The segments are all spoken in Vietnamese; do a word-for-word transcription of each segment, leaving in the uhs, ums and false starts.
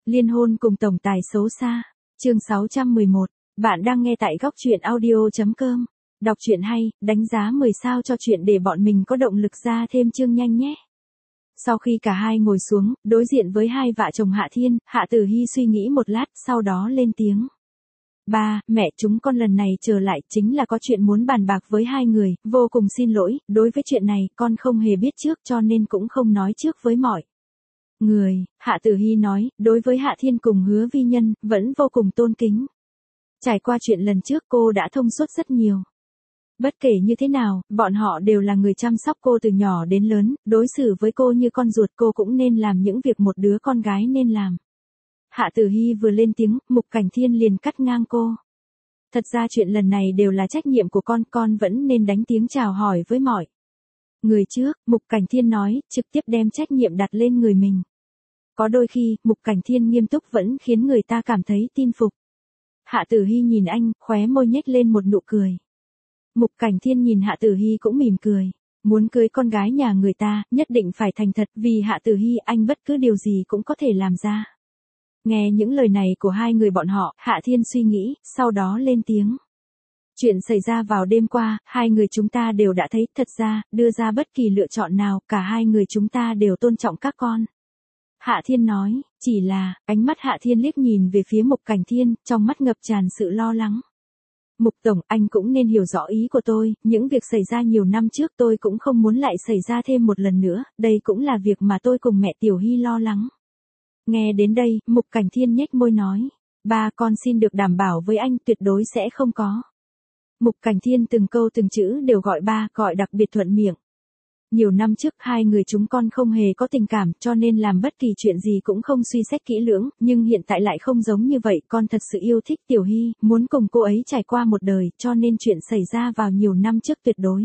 Liên hôn cùng tổng tài xấu xa. Chương sáu trăm mười một. Bạn đang nghe tại góc truyện audio chấm com. Đọc truyện hay, đánh giá mười sao cho chuyện để bọn mình có động lực ra thêm chương nhanh nhé. Sau khi cả hai ngồi xuống, đối diện với hai vợ chồng Hạ Thiên, Hạ Tử Hi suy nghĩ một lát, sau đó lên tiếng. Ba, mẹ chúng con lần này trở lại chính là có chuyện muốn bàn bạc với hai người, vô cùng xin lỗi, đối với chuyện này con không hề biết trước cho nên cũng không nói trước với mọi người. Hạ Tử Hi nói, đối với Hạ Thiên cùng Hứa Vi Nhân, vẫn vô cùng tôn kính. Trải qua chuyện lần trước cô đã thông suốt rất nhiều. Bất kể như thế nào, bọn họ đều là người chăm sóc cô từ nhỏ đến lớn, đối xử với cô như con ruột, cô cũng nên làm những việc một đứa con gái nên làm. Hạ Tử Hi vừa lên tiếng, Mục Cảnh Thiên liền cắt ngang cô. Thật ra chuyện lần này đều là trách nhiệm của con, con vẫn nên đánh tiếng chào hỏi với mọi người trước, Mục Cảnh Thiên nói, trực tiếp đem trách nhiệm đặt lên người mình. Có đôi khi, Mục Cảnh Thiên nghiêm túc vẫn khiến người ta cảm thấy tin phục. Hạ Tử Hi nhìn anh, khóe môi nhếch lên một nụ cười. Mục Cảnh Thiên nhìn Hạ Tử Hi cũng mỉm cười. Muốn cưới con gái nhà người ta, nhất định phải thành thật, vì Hạ Tử Hi anh bất cứ điều gì cũng có thể làm ra. Nghe những lời này của hai người bọn họ, Hạ Thiên suy nghĩ, sau đó lên tiếng. Chuyện xảy ra vào đêm qua, hai người chúng ta đều đã thấy, thật ra, đưa ra bất kỳ lựa chọn nào, cả hai người chúng ta đều tôn trọng các con. Hạ Thiên nói, chỉ là, ánh mắt Hạ Thiên liếc nhìn về phía Mục Cảnh Thiên, trong mắt ngập tràn sự lo lắng. Mục Tổng, anh cũng nên hiểu rõ ý của tôi, những việc xảy ra nhiều năm trước tôi cũng không muốn lại xảy ra thêm một lần nữa, đây cũng là việc mà tôi cùng mẹ Tiểu Hi lo lắng. Nghe đến đây, Mục Cảnh Thiên nhếch môi nói, ba con xin được đảm bảo với anh tuyệt đối sẽ không có. Mục Cảnh Thiên từng câu từng chữ đều gọi ba, gọi đặc biệt thuận miệng. Nhiều năm trước hai người chúng con không hề có tình cảm cho nên làm bất kỳ chuyện gì cũng không suy xét kỹ lưỡng, nhưng hiện tại lại không giống như vậy, con thật sự yêu thích Tiểu Hi, muốn cùng cô ấy trải qua một đời, cho nên chuyện xảy ra vào nhiều năm trước tuyệt đối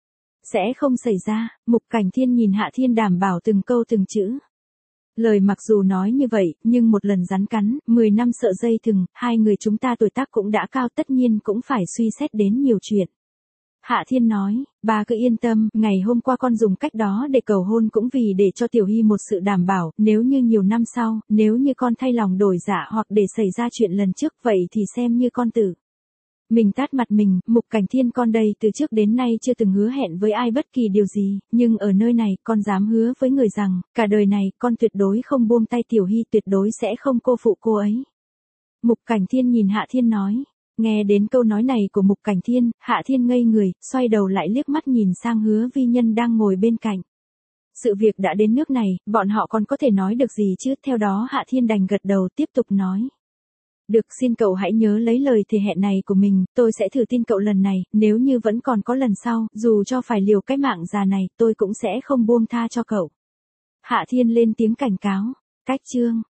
sẽ không xảy ra. Mục Cảnh Thiên nhìn Hạ Thiên đảm bảo từng câu từng chữ. Lời mặc dù nói như vậy, nhưng một lần rắn cắn, mười năm sợ dây thừng, hai người chúng ta tuổi tác cũng đã cao, tất nhiên cũng phải suy xét đến nhiều chuyện. Hạ Thiên nói, bà cứ yên tâm, ngày hôm qua con dùng cách đó để cầu hôn cũng vì để cho Tiểu Hi một sự đảm bảo, nếu như nhiều năm sau, nếu như con thay lòng đổi dạ hoặc để xảy ra chuyện lần trước, vậy thì xem như con tự mình tát mặt mình. Mục Cảnh Thiên, con đây từ trước đến nay chưa từng hứa hẹn với ai bất kỳ điều gì, nhưng ở nơi này, con dám hứa với người rằng, cả đời này, con tuyệt đối không buông tay Tiểu Hi, tuyệt đối sẽ không cô phụ cô ấy. Mục Cảnh Thiên nhìn Hạ Thiên nói. Nghe đến câu nói này của Mục Cảnh Thiên, Hạ Thiên ngây người, xoay đầu lại liếc mắt nhìn sang Hứa Vi Nhân đang ngồi bên cạnh. Sự việc đã đến nước này, bọn họ còn có thể nói được gì chứ, theo đó Hạ Thiên đành gật đầu tiếp tục nói. Được, xin cậu hãy nhớ lấy lời thề hẹn này của mình, tôi sẽ thử tin cậu lần này, nếu như vẫn còn có lần sau, dù cho phải liều cái mạng già này, tôi cũng sẽ không buông tha cho cậu. Hạ Thiên lên tiếng cảnh cáo. Cách chương